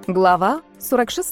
Глава 46.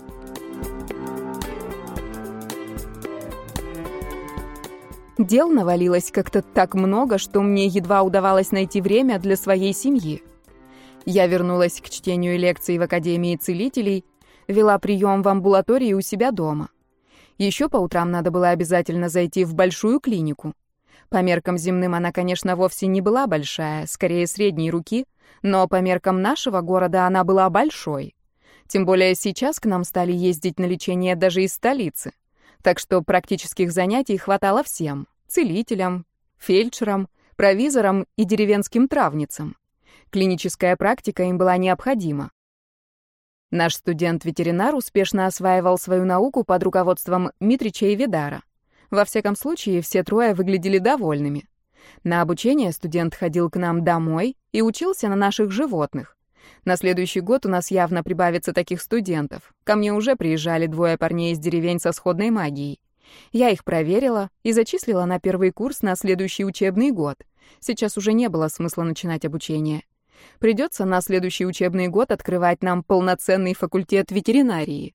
Дел навалилось как-то так много, что мне едва удавалось найти время для своей семьи. Я вернулась к чтению лекций в Академии целителей, вела прием в амбулатории у себя дома. Еще по утрам надо было обязательно зайти в большую клинику. По меркам земным она, конечно, вовсе не была большая, скорее средней руки, но по меркам нашего города она была большой. Тем более сейчас к нам стали ездить на лечение даже из столицы. Так что практических занятий хватало всем — целителям, фельдшерам, провизорам и деревенским травницам. Клиническая практика им была необходима. Наш студент-ветеринар успешно осваивал свою науку под руководством Митрича и Видара. Во всяком случае, все трое выглядели довольными. На обучение студент ходил к нам домой и учился на наших животных. На следующий год у нас явно прибавится таких студентов. Ко мне уже приезжали 2 парней из деревень со сходной магией. Я их проверила и зачислила на первый курс на следующий учебный год. Сейчас уже не было смысла начинать обучение. Придется на следующий учебный год открывать нам полноценный факультет ветеринарии.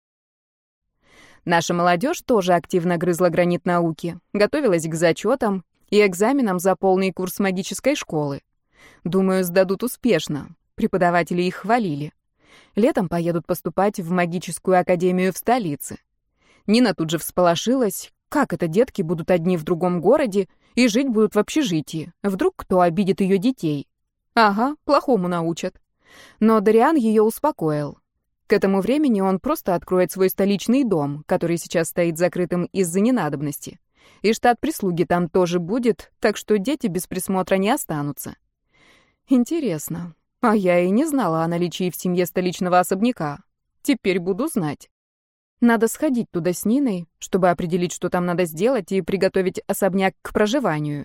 Наша молодежь тоже активно грызла гранит науки, готовилась к зачетам и экзаменам за полный курс магической школы. Думаю, сдадут успешно. Преподаватели их хвалили. Летом поедут поступать в магическую академию в столице. Нина тут же всполошилась. Как это детки будут одни в другом городе и жить будут в общежитии? Вдруг кто обидит ее детей? Ага, плохому научат. Но Дариан ее успокоил. К этому времени он просто откроет свой столичный дом, который сейчас стоит закрытым из-за ненадобности. И штат прислуги там тоже будет, так что дети без присмотра не останутся. Интересно. А я и не знала о наличии в семье столичного особняка. Теперь буду знать. Надо сходить туда с Ниной, чтобы определить, что там надо сделать, и приготовить особняк к проживанию.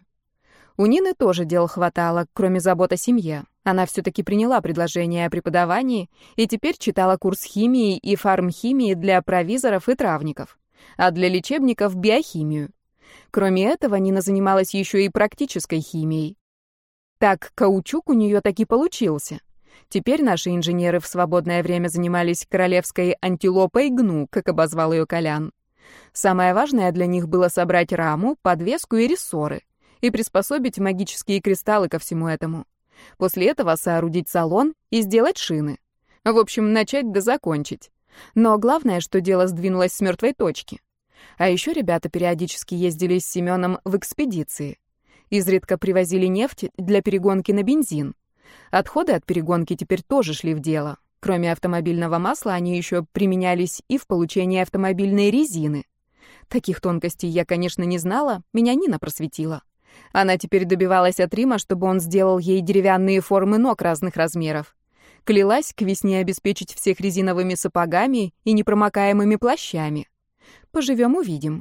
У Нины тоже дел хватало, кроме забот о семье. Она все-таки приняла предложение о преподавании и теперь читала курс химии и фармхимии для провизоров и травников, а для лечебников — биохимию. Кроме этого, Нина занималась еще и практической химией. Так, каучук у нее таки получился. Теперь наши инженеры в свободное время занимались королевской антилопой гну, как обозвал ее Колян. Самое важное для них было собрать раму, подвеску и рессоры и приспособить магические кристаллы ко всему этому. После этого соорудить салон и сделать шины. В общем, начать да закончить. Но главное, что дело сдвинулось с мертвой точки. А еще ребята периодически ездили с Семеном в экспедиции. Изредка привозили нефть для перегонки на бензин. Отходы от перегонки теперь тоже шли в дело. Кроме автомобильного масла, они еще применялись и в получении автомобильной резины. Таких тонкостей я, конечно, не знала, меня Нина просветила. Она теперь добивалась от Рима, чтобы он сделал ей деревянные формы ног разных размеров. Клялась к весне обеспечить всех резиновыми сапогами и непромокаемыми плащами. Поживем — увидим.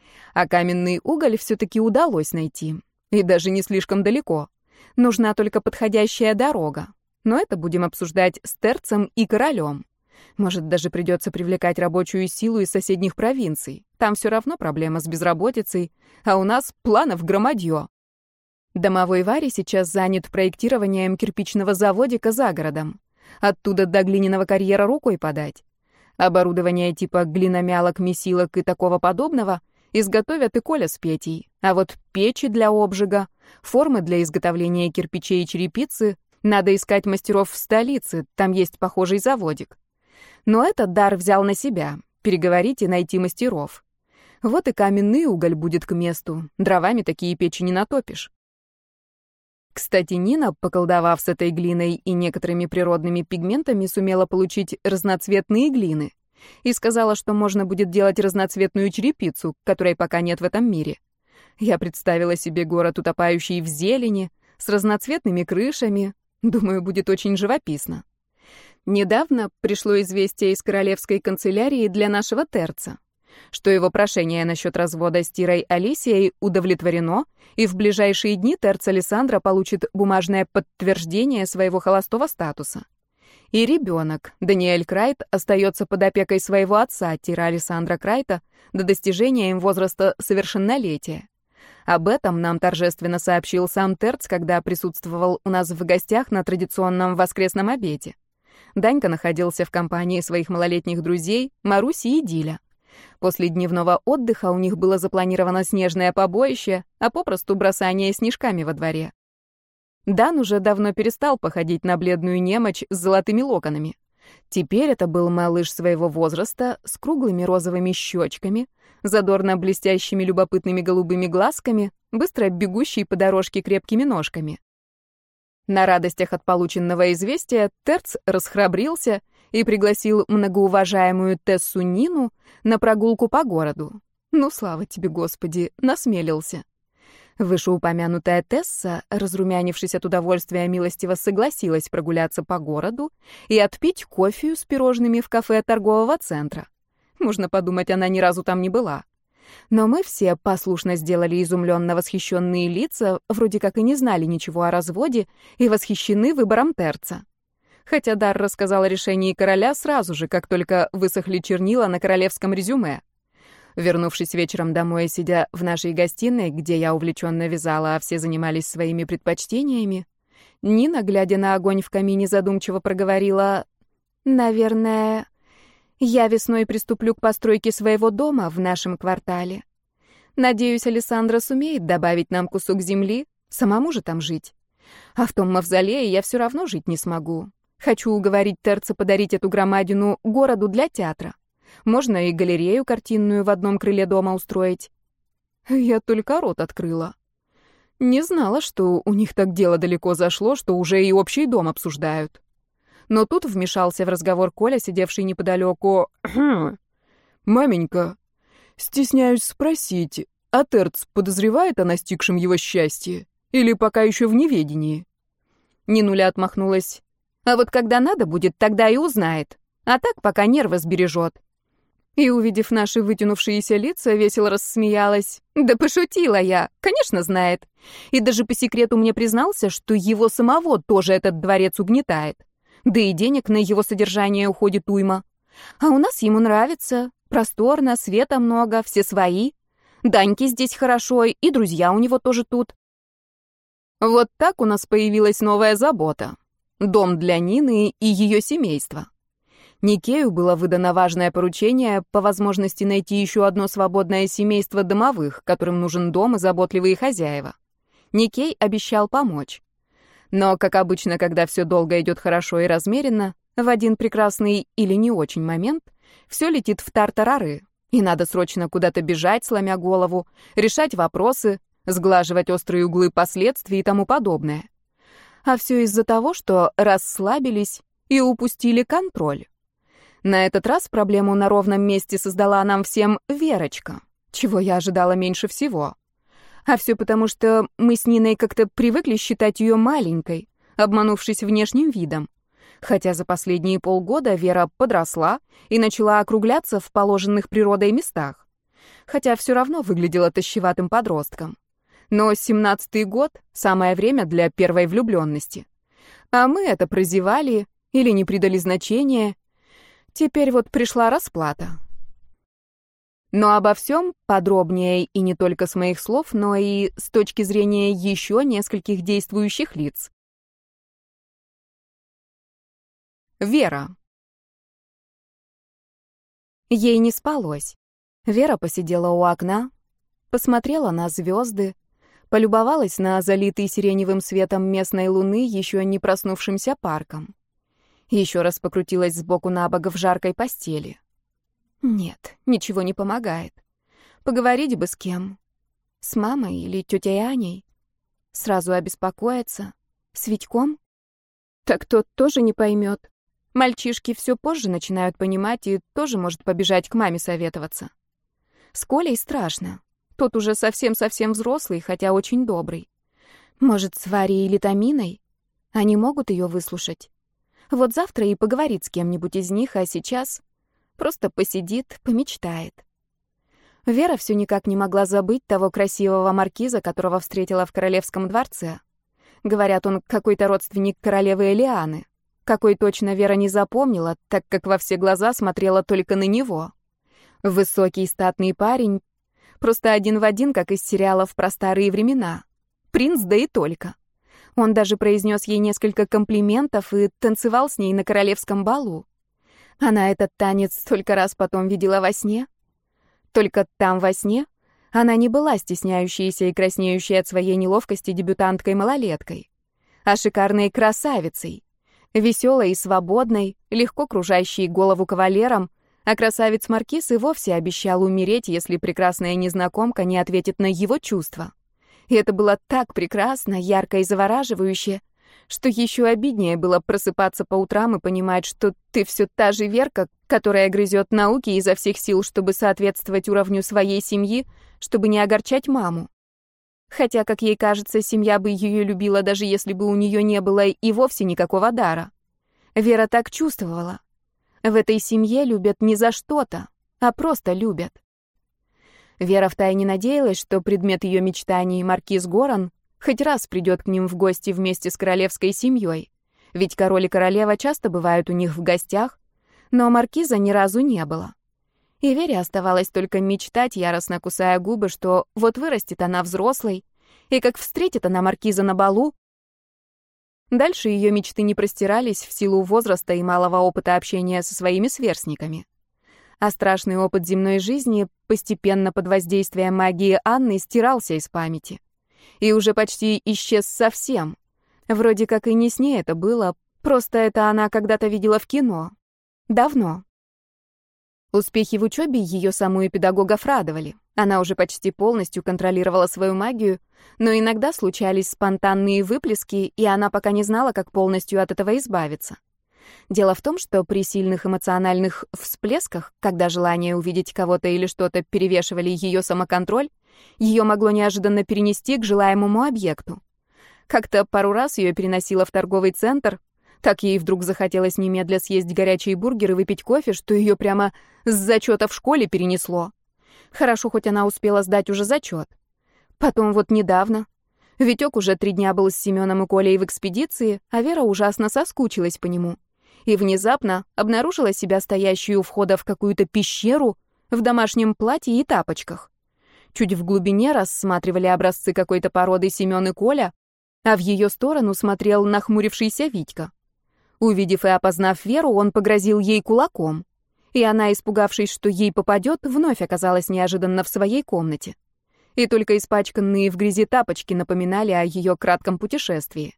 А каменный уголь все-таки удалось найти. И даже не слишком далеко. Нужна только подходящая дорога. Но это будем обсуждать с Терцем и королем. Может, даже придется привлекать рабочую силу из соседних провинций. Там все равно проблема с безработицей, а у нас планов громадье. Домовой Варя сейчас занят проектированием кирпичного заводика за городом. Оттуда до глиняного карьера рукой подать. Оборудование типа глиномялок, месилок и такого подобного изготовят и Коля с Петей. А вот печи для обжига, формы для изготовления кирпичей и черепицы надо искать мастеров в столице, там есть похожий заводик. Но этот дар взял на себя — переговорить и найти мастеров. Вот и каменный уголь будет к месту, дровами такие печи не натопишь. Кстати, Нина, поколдовав с этой глиной и некоторыми природными пигментами, сумела получить разноцветные глины и сказала, что можно будет делать разноцветную черепицу, которой пока нет в этом мире. Я представила себе город, утопающий в зелени, с разноцветными крышами. Думаю, будет очень живописно. Недавно пришло известие из королевской канцелярии для нашего Терца, что его прошение насчет развода с Тирой Алисией удовлетворено, и в ближайшие дни Терц Алессандро получит бумажное подтверждение своего холостого статуса. И ребенок, Даниэль Крайт, остается под опекой своего отца, Тира Алессандро Крайта, до достижения им возраста совершеннолетия. Об этом нам торжественно сообщил сам Терц, когда присутствовал у нас в гостях на традиционном воскресном обеде. Данька находился в компании своих малолетних друзей Маруси и Диля. После дневного отдыха у них было запланировано снежное побоище, а попросту бросание снежками во дворе. Дан уже давно перестал походить на бледную немочь с золотыми локонами. Теперь это был малыш своего возраста с круглыми розовыми щечками, задорно блестящими любопытными голубыми глазками, быстро бегущий по дорожке крепкими ножками. На радостях от полученного известия Терц расхрабрился и пригласил многоуважаемую Тессу Нину на прогулку по городу. Ну, слава тебе, Господи, насмелился. Вышеупомянутая Тесса, разрумянившись от удовольствия, милостиво согласилась прогуляться по городу и отпить кофею с пирожными в кафе торгового центра. Можно подумать, она ни разу там не была. Но мы все послушно сделали изумленно восхищенные лица, вроде как и не знали ничего о разводе, и восхищены выбором Терца. Хотя Дар рассказал о решении короля сразу же, как только высохли чернила на королевском резюме. Вернувшись вечером домой, сидя в нашей гостиной, где я увлеченно вязала, а все занимались своими предпочтениями, Нина, глядя на огонь в камине, задумчиво проговорила: «Наверное, я весной приступлю к постройке своего дома в нашем квартале. Надеюсь, Алессандра сумеет добавить нам кусок земли, самому же там жить. А в том мавзолее я все равно жить не смогу. Хочу уговорить Терца подарить эту громадину городу для театра. Можно и галерею картинную в одном крыле дома устроить». Я только рот открыла. Не знала, что у них так дело далеко зашло, что уже и общий дом обсуждают. Но тут вмешался в разговор Коля, сидевший неподалеку. «Маменька, стесняюсь спросить, а Терц подозревает о настигшем его счастье? Или пока еще в неведении?» Нинуля отмахнулась. «А вот когда надо будет, тогда и узнает. А так пока нервы сбережет». И, увидев наши вытянувшиеся лица, весело рассмеялась. «Да пошутила я, конечно, знает. И даже по секрету мне признался, что его самого тоже этот дворец угнетает. Да и денег на его содержание уходит уйма. А у нас ему нравится. Просторно, света много, все свои. Даньке здесь хорошо, и друзья у него тоже тут». Вот так у нас появилась новая забота. Дом для Нины и ее семейства. Никею было выдано важное поручение по возможности найти еще одно свободное семейство домовых, которым нужен дом и заботливые хозяева. Никей обещал помочь. Но, как обычно, когда все долго идет хорошо и размеренно, в один прекрасный или не очень момент все летит в тартарары, и надо срочно куда-то бежать, сломя голову, решать вопросы, сглаживать острые углы последствий и тому подобное. А все из-за того, что расслабились и упустили контроль. На этот раз проблему на ровном месте создала нам всем Верочка, чего я ожидала меньше всего. А все потому, что мы с Ниной как-то привыкли считать ее маленькой, обманувшись внешним видом. Хотя за последние полгода Вера подросла и начала округляться в положенных природой местах. Хотя все равно выглядела тощеватым подростком. Но 17-й год — самое время для первой влюбленности. А мы это прозевали или не придали значения. Теперь вот пришла расплата. Но обо всем подробнее и не только с моих слов, но и с точки зрения еще нескольких действующих лиц. Вера. Ей не спалось. Вера посидела у окна, посмотрела на звезды, полюбовалась на залитый сиреневым светом местной луны еще не проснувшимся парком. Еще раз покрутилась сбоку на бок в жаркой постели. Нет, ничего не помогает. Поговорить бы с кем? С мамой или тетей Аней? Сразу обеспокоиться? С Витьком? Так тот тоже не поймет. Мальчишки все позже начинают понимать и тоже может побежать к маме советоваться. С Колей страшно. Тот уже совсем-совсем взрослый, хотя очень добрый. Может, с Варей или Таминой? Они могут ее выслушать. Вот завтра и поговорит с кем-нибудь из них, а сейчас просто посидит, помечтает. Вера все никак не могла забыть того красивого маркиза, которого встретила в королевском дворце. Говорят, он какой-то родственник королевы Элианы. Какой точно Вера не запомнила, так как во все глаза смотрела только на него. Высокий статный парень, просто один в один, как из сериалов про старые времена. Принц, да и только. Он даже произнес ей несколько комплиментов и танцевал с ней на королевском балу. Она этот танец столько раз потом видела во сне. Только там во сне она не была стесняющейся и краснеющей от своей неловкости дебютанткой-малолеткой, а шикарной красавицей, веселой и свободной, легко кружащей голову кавалерам, а красавец Маркиз и вовсе обещал умереть, если прекрасная незнакомка не ответит на его чувства. И это было так прекрасно, ярко и завораживающе, что еще обиднее было просыпаться по утрам и понимать, что ты все та же Верка, которая грызет науки изо всех сил, чтобы соответствовать уровню своей семьи, чтобы не огорчать маму. Хотя, как ей кажется, семья бы ее любила, даже если бы у нее не было и вовсе никакого дара. Вера так чувствовала. В этой семье любят не за что-то, а просто любят. Вера втайне надеялась, что предмет ее мечтаний, маркиз Горан, хоть раз придет к ним в гости вместе с королевской семьей, ведь король и королева часто бывают у них в гостях, но маркиза ни разу не было. И Вере оставалось только мечтать, яростно кусая губы, что вот вырастет она взрослой, и как встретит она маркиза на балу. Дальше ее мечты не простирались в силу возраста и малого опыта общения со своими сверстниками. А страшный опыт земной жизни постепенно под воздействием магии Анны стирался из памяти. И уже почти исчез совсем. Вроде как и не с ней это было, просто это она когда-то видела в кино. Давно. Успехи в учебе ее саму и педагогов радовали. Она уже почти полностью контролировала свою магию, но иногда случались спонтанные выплески, и она пока не знала, как полностью от этого избавиться. Дело в том, что при сильных эмоциональных всплесках, когда желание увидеть кого-то или что-то перевешивали ее самоконтроль, ее могло неожиданно перенести к желаемому объекту. Как-то пару раз ее переносило в торговый центр, так ей вдруг захотелось немедля съесть горячий бургер и выпить кофе, что ее прямо с зачета в школе перенесло. Хорошо, хоть она успела сдать уже зачет. Потом вот недавно. Витек уже 3 дня был с Семеном и Колей в экспедиции, а Вера ужасно соскучилась по нему. И внезапно обнаружила себя стоящую у входа в какую-то пещеру в домашнем платье и тапочках. Чуть в глубине рассматривали образцы какой-то породы Семен и Коля, а в ее сторону смотрел нахмурившийся Витька. Увидев и опознав Веру, он погрозил ей кулаком. И она, испугавшись, что ей попадет, вновь оказалась неожиданно в своей комнате. И только испачканные в грязи тапочки напоминали о ее кратком путешествии.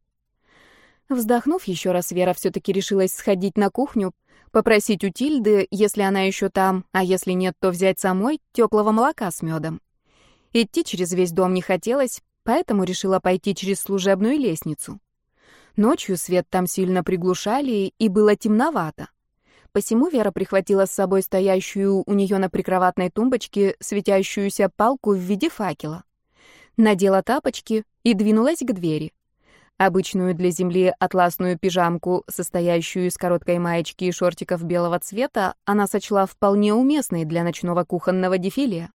Вздохнув еще раз, Вера все-таки решилась сходить на кухню, попросить у Тильды, если она еще там, а если нет, то взять самой теплого молока с медом. Идти через весь дом не хотелось, поэтому решила пойти через служебную лестницу. Ночью свет там сильно приглушали, и было темновато. Посему Вера прихватила с собой стоящую у нее на прикроватной тумбочке светящуюся палку в виде факела. Надела тапочки и двинулась к двери. Обычную для земли атласную пижамку, состоящую из короткой маечки и шортиков белого цвета, она сочла вполне уместной для ночного кухонного дефиле.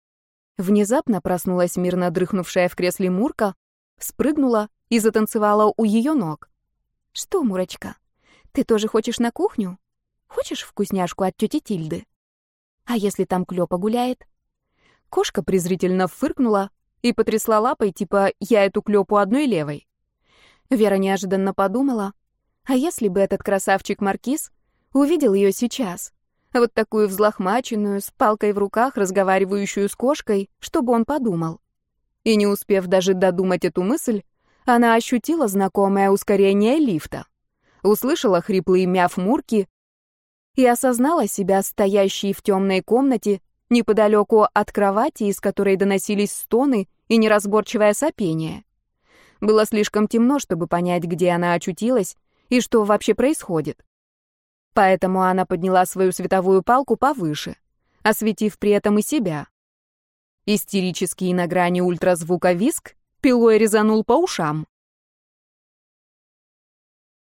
Внезапно проснулась мирно дрыхнувшая в кресле Мурка, спрыгнула и затанцевала у ее ног. «Что, Мурочка, ты тоже хочешь на кухню? Хочешь вкусняшку от тети Тильды? А если там Клёпа гуляет?» Кошка презрительно фыркнула и потрясла лапой, типа «я эту Клёпу одной левой». Вера неожиданно подумала, а если бы этот красавчик-маркиз увидел ее сейчас, вот такую взлохмаченную, с палкой в руках, разговаривающую с кошкой, что бы он подумал? И не успев даже додумать эту мысль, она ощутила знакомое ускорение лифта, услышала хриплый мяв Мурки и осознала себя стоящей в темной комнате неподалеку от кровати, из которой доносились стоны и неразборчивое сопение. Было слишком темно, чтобы понять, где она очутилась и что вообще происходит. Поэтому она подняла свою световую палку повыше, осветив при этом и себя. Истерический на грани ультразвука визг пилой резанул по ушам.